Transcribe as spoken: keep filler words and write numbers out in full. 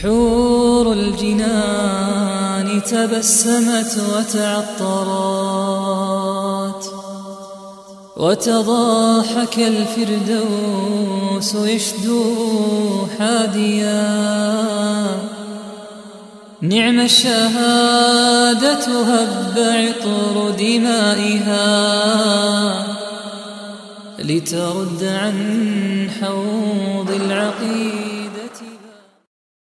حور الجنان تبسمت وتعطرت، وتضاحك الفردوس يشدو حاديا. نعم الشهادة هب عطر دمائها، لترد عن حوض العقيق